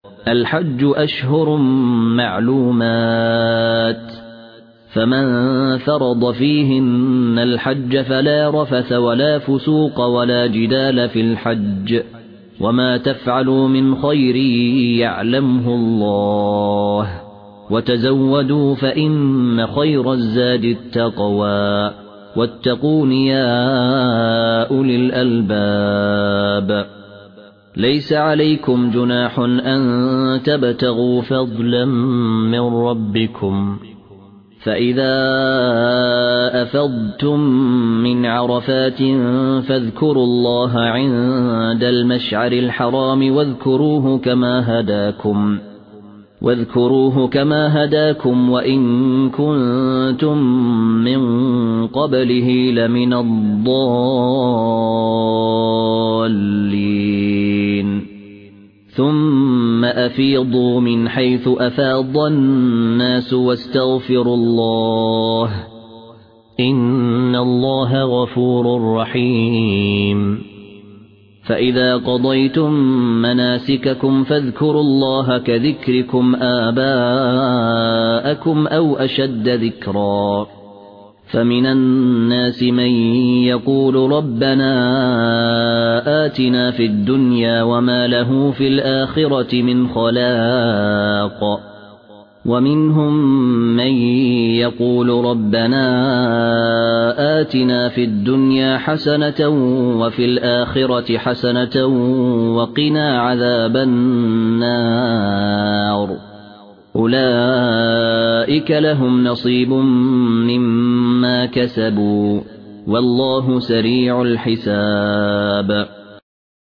الحج أشهر معلومات فمن فرض فيهن الحج فلا رفث ولا فسوق ولا جدال في الحج وما تفعلوا من خير يعلمه الله وتزودوا فإن خير الزاد التقوى واتقون يا أولي الألباب ليس عليكم جناح أن تبتغوا فضلا من ربكم فإذا أفضتم من عرفات فاذكروا الله عند المشعر الحرام واذكروه كما هداكم وإن كنتم من قبله لمن الضالين ثم أفيضوا من حيث أفاض الناس واستغفروا الله إن الله غفور رحيم فإذا قضيتم مناسككم فاذكروا الله كذكركم آباءكم أو أشد ذكرا فمن الناس من يقول ربنا آتنا في الدنيا وما له في الآخرة من خلاق ومنهم من يقول ربنا آتنا في الدنيا حسنة وفي الآخرة حسنة وقنا عذاب النار أولئك لهم نصيب مما كسبوا والله سريع الحساب